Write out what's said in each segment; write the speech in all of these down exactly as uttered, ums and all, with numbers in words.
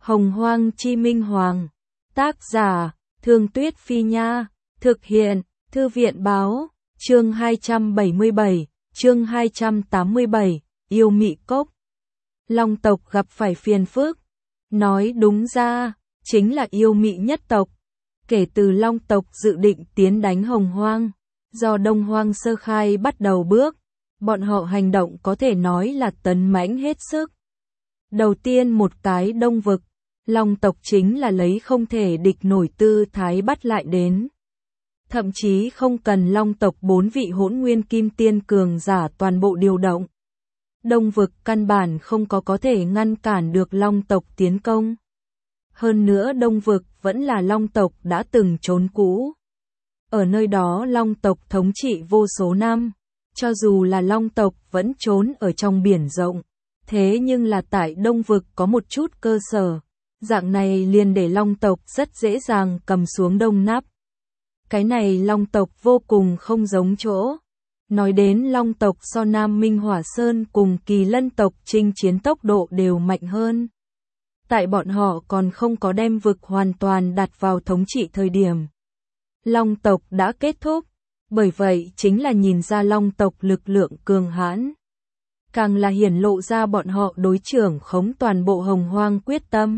Hồng Hoang Chi Minh Hoàng. Tác giả, Thương Tuyết Phi Nha. Thực hiện, Thư viện Báo. Chương hai trăm bảy mươi bảy, chương hai trăm tám mươi bảy, yêu mị cốc. Long tộc gặp phải phiền phức. Nói đúng ra, chính là yêu mị nhất tộc. Kể từ Long tộc dự định tiến đánh Hồng Hoang, do Đông Hoang sơ khai bắt đầu bước, bọn họ hành động có thể nói là tấn mãnh hết sức. Đầu tiên một cái Đông vực, Long tộc chính là lấy không thể địch nổi tư thái bắt lại đến. Thậm chí không cần Long tộc bốn vị hỗn nguyên kim tiên cường giả toàn bộ điều động. Đông vực căn bản không có có thể ngăn cản được Long tộc tiến công. Hơn nữa Đông vực vẫn là Long tộc đã từng trốn cũ. Ở nơi đó Long tộc thống trị vô số năm, cho dù là Long tộc vẫn trốn ở trong biển rộng. Thế nhưng là tại Đông vực có một chút cơ sở, dạng này liền để Long tộc rất dễ dàng cầm xuống Đông Nắp. Cái này Long tộc vô cùng không giống chỗ. Nói đến Long tộc so Nam Minh Hỏa Sơn cùng Kỳ Lân tộc chinh chiến tốc độ đều mạnh hơn. Tại bọn họ còn không có đem vực hoàn toàn đặt vào thống trị thời điểm, Long tộc đã kết thúc, bởi vậy chính là nhìn ra Long tộc lực lượng cường hãn. Càng là hiển lộ ra bọn họ đối trưởng khống toàn bộ Hồng Hoang quyết tâm.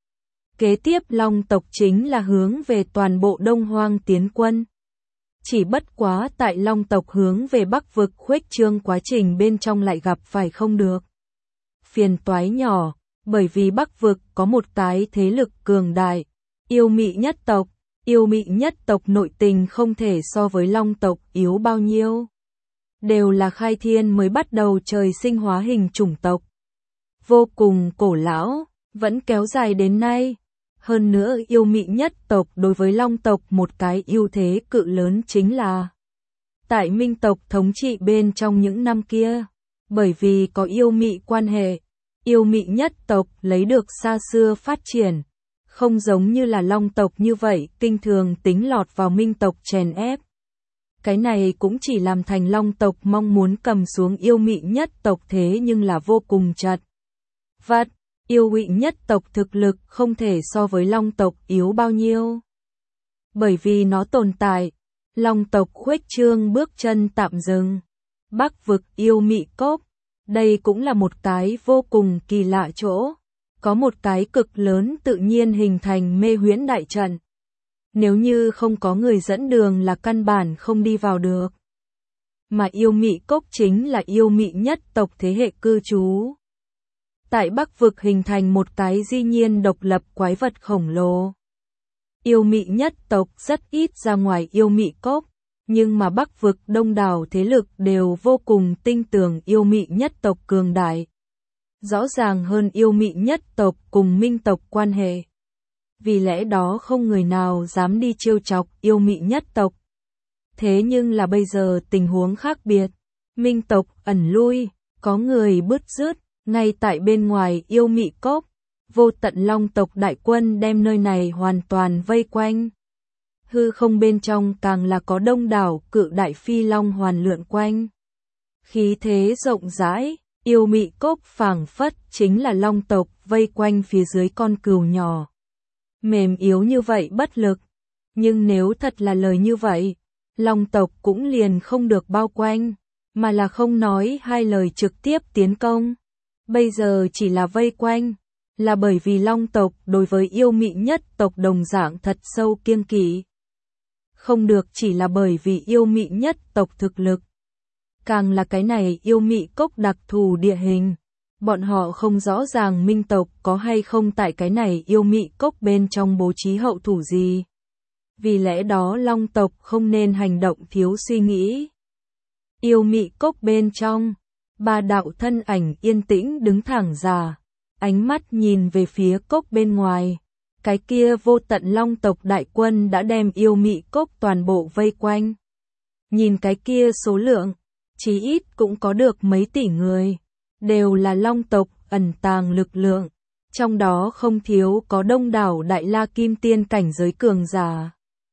Kế tiếp Long tộc chính là hướng về toàn bộ Đông Hoang tiến quân. Chỉ bất quá tại Long tộc hướng về Bắc vực khuếch trương quá trình bên trong lại gặp phải không được phiền toái nhỏ, bởi vì Bắc vực có một cái thế lực cường đại, yêu mị nhất tộc. Yêu mị nhất tộc nội tình không thể so với Long tộc yếu bao nhiêu. Đều là khai thiên mới bắt đầu trời sinh hóa hình chủng tộc. Vô cùng cổ lão, vẫn kéo dài đến nay. Hơn nữa yêu mị nhất tộc đối với Long tộc một cái ưu thế cự lớn chính là tại Minh tộc thống trị bên trong những năm kia, bởi vì có yêu mị quan hệ, yêu mị nhất tộc lấy được xa xưa phát triển. Không giống như là Long tộc như vậy, kinh thường tính lọt vào Minh tộc chèn ép. Cái này cũng chỉ làm thành Long tộc mong muốn cầm xuống yêu mị nhất tộc thế nhưng là vô cùng chật vật. Yêu mị nhất tộc thực lực không thể so với Long tộc yếu bao nhiêu. Bởi vì nó tồn tại, Long tộc khuếch trương bước chân tạm dừng. Bắc vực yêu mị cốc, đây cũng là một cái vô cùng kỳ lạ chỗ. Có một cái cực lớn tự nhiên hình thành mê huyễn đại trận. Nếu như không có người dẫn đường là căn bản không đi vào được. Mà yêu mị cốc chính là yêu mị nhất tộc thế hệ cư trú. Tại Bắc vực hình thành một cái di nhiên độc lập quái vật khổng lồ. Yêu mị nhất tộc rất ít ra ngoài yêu mị cốc, nhưng mà Bắc vực đông đảo thế lực đều vô cùng tin tưởng yêu mị nhất tộc cường đại. Rõ ràng hơn yêu mị nhất tộc cùng Minh tộc quan hệ. Vì lẽ đó không người nào dám đi trêu chọc yêu mị nhất tộc. Thế nhưng là bây giờ tình huống khác biệt. Minh tộc ẩn lui, có người bứt rứt, ngay tại bên ngoài yêu mị cốc. Vô tận Long tộc đại quân đem nơi này hoàn toàn vây quanh. Hư không bên trong càng là có đông đảo cự đại phi long hoàn lượn quanh. Khí thế rộng rãi. Yêu mị cốc phảng phất chính là Long tộc vây quanh phía dưới con cừu nhỏ. Mềm yếu như vậy bất lực. Nhưng nếu thật là lời như vậy, Long tộc cũng liền không được bao quanh, mà là không nói hai lời trực tiếp tiến công. Bây giờ chỉ là vây quanh, là bởi vì Long tộc đối với yêu mị nhất tộc đồng dạng thật sâu kiêng kỵ. Không được chỉ là bởi vì yêu mị nhất tộc thực lực. Càng là cái này yêu mị cốc đặc thù địa hình. Bọn họ không rõ ràng Minh tộc có hay không tại cái này yêu mị cốc bên trong bố trí hậu thủ gì. Vì lẽ đó Long tộc không nên hành động thiếu suy nghĩ. Yêu mị cốc bên trong, ba đạo thân ảnh yên tĩnh đứng thẳng ra, ánh mắt nhìn về phía cốc bên ngoài. Cái kia vô tận Long tộc đại quân đã đem yêu mị cốc toàn bộ vây quanh. Nhìn cái kia số lượng, chí ít cũng có được mấy tỷ người, đều là Long tộc ẩn tàng lực lượng, trong đó không thiếu có đông đảo đại la kim tiên cảnh giới cường giả.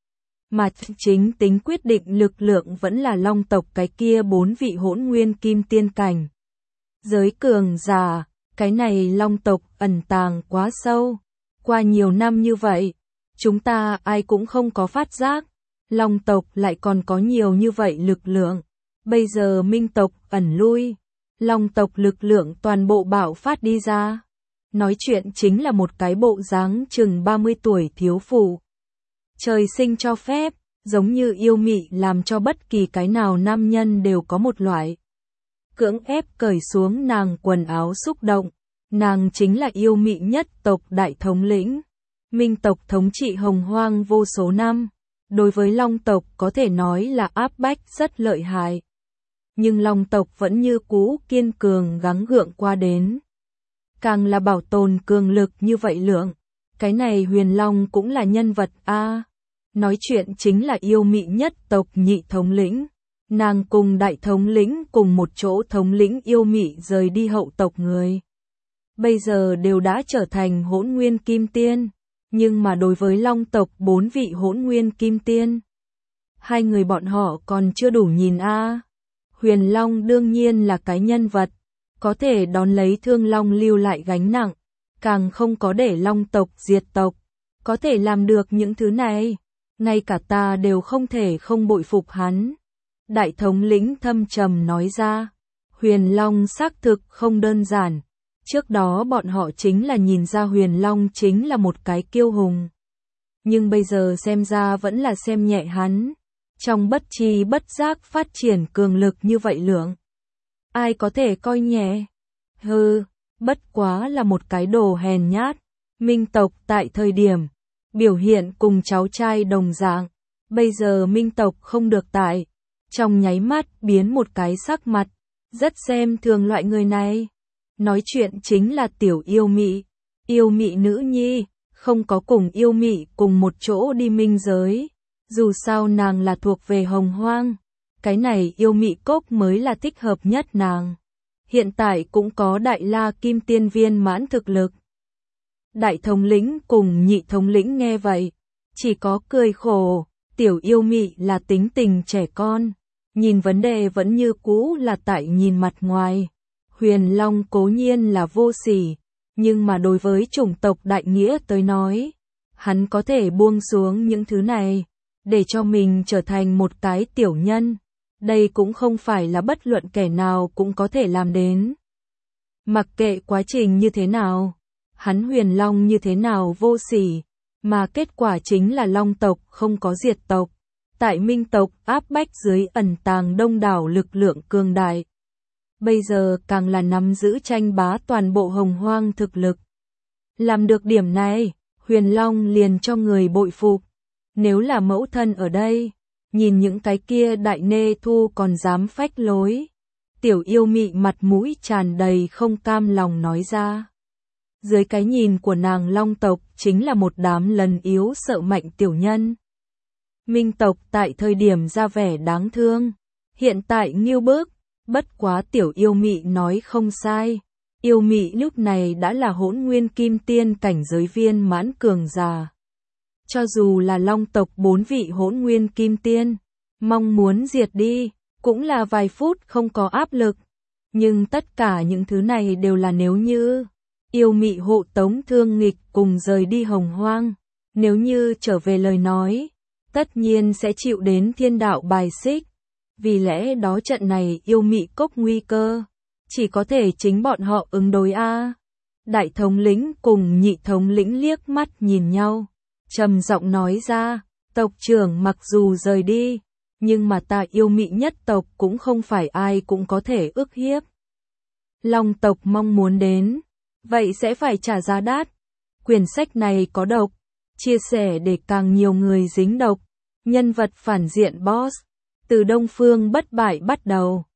Mà chính tính quyết định lực lượng vẫn là Long tộc cái kia bốn vị hỗn nguyên kim tiên cảnh. Giới cường giả, cái này Long tộc ẩn tàng quá sâu, qua nhiều năm như vậy, chúng ta ai cũng không có phát giác, Long tộc lại còn có nhiều như vậy lực lượng. Bây giờ Minh tộc ẩn lui, Long tộc lực lượng toàn bộ bạo phát đi ra. Nói chuyện chính là một cái bộ dáng chừng ba mươi tuổi thiếu phụ. Trời sinh cho phép, giống như yêu mị làm cho bất kỳ cái nào nam nhân đều có một loại cưỡng ép cởi xuống nàng quần áo xúc động. Nàng chính là yêu mị nhất tộc đại thống lĩnh. Minh tộc thống trị hồng hoang vô số năm. Đối với Long tộc có thể nói là áp bách rất lợi hại. Nhưng Long tộc vẫn như cũ kiên cường gắng gượng qua đến. Càng là bảo tồn cường lực như vậy lượng. Cái này Huyền Long cũng là nhân vật A. Nói chuyện chính là yêu mị nhất tộc nhị thống lĩnh. Nàng cùng đại thống lĩnh cùng một chỗ thống lĩnh yêu mị rời đi hậu tộc người. Bây giờ đều đã trở thành hỗn nguyên kim tiên. Nhưng mà đối với Long tộc bốn vị hỗn nguyên kim tiên, hai người bọn họ còn chưa đủ nhìn a. Huyền Long đương nhiên là cái nhân vật, có thể đón lấy Thương Long lưu lại gánh nặng, càng không có để Long tộc diệt tộc, có thể làm được những thứ này, ngay cả ta đều không thể không bội phục hắn. Đại thống lĩnh thâm trầm nói ra, Huyền Long xác thực không đơn giản. Trước đó bọn họ chính là nhìn ra Huyền Long chính là một cái kiêu hùng. Nhưng bây giờ xem ra vẫn là xem nhẹ hắn. Trong bất tri bất giác phát triển cường lực như vậy lượng. Ai có thể coi nhẹ? Hừ, bất quá là một cái đồ hèn nhát. Minh tộc tại thời điểm, biểu hiện cùng cháu trai đồng dạng. Bây giờ Minh tộc không được tại. Trong nháy mắt biến một cái sắc mặt. Rất xem thường loại người này. Nói chuyện chính là tiểu yêu mị, yêu mị nữ nhi, không có cùng yêu mị cùng một chỗ đi minh giới. Dù sao nàng là thuộc về hồng hoang, cái này yêu mị cốc mới là thích hợp nhất nàng. Hiện tại cũng có đại la kim tiên viên mãn thực lực. Đại thống lĩnh cùng nhị thống lĩnh nghe vậy, chỉ có cười khổ, tiểu yêu mị là tính tình trẻ con, nhìn vấn đề vẫn như cũ là tại nhìn mặt ngoài. Huyền Long cố nhiên là vô sỉ, nhưng mà đối với chủng tộc đại nghĩa tới nói, hắn có thể buông xuống những thứ này, để cho mình trở thành một cái tiểu nhân. Đây cũng không phải là bất luận kẻ nào cũng có thể làm đến. Mặc kệ quá trình như thế nào, hắn Huyền Long như thế nào vô sỉ, mà kết quả chính là Long tộc không có diệt tộc. Tại Minh tộc áp bách dưới ẩn tàng đông đảo lực lượng cường đại. Bây giờ càng là nắm giữ tranh bá toàn bộ hồng hoang thực lực. Làm được điểm này, Huyền Long liền cho người bội phục. Nếu là mẫu thân ở đây, nhìn những cái kia đại nê thu còn dám phách lối. Tiểu yêu mị mặt mũi tràn đầy không cam lòng nói ra. Dưới cái nhìn của nàng Long tộc chính là một đám lần yếu sợ mạnh tiểu nhân. Minh tộc tại thời điểm ra vẻ đáng thương. Hiện tại nghiêu bức. Bất quá tiểu yêu mị nói không sai. Yêu mị lúc này đã là hỗn nguyên kim tiên cảnh giới viên mãn cường già. Cho dù là Long tộc bốn vị hỗn nguyên kim tiên, mong muốn diệt đi, cũng là vài phút không có áp lực. Nhưng tất cả những thứ này đều là nếu như yêu mị hộ tống Thương Nghịch cùng rời đi hồng hoang. Nếu như trở về lời nói, tất nhiên sẽ chịu đến thiên đạo bài xích. Vì lẽ đó trận này yêu mị cốc nguy cơ, chỉ có thể chính bọn họ ứng đối a. Đại thống lĩnh cùng nhị thống lĩnh liếc mắt nhìn nhau, trầm giọng nói ra, tộc trưởng mặc dù rời đi, nhưng mà ta yêu mị nhất tộc cũng không phải ai cũng có thể ức hiếp. Long tộc mong muốn đến, vậy sẽ phải trả giá đắt. Quyển sách này có độc, chia sẻ để càng nhiều người dính độc. Nhân vật phản diện boss, từ Đông Phương bất bại bắt đầu.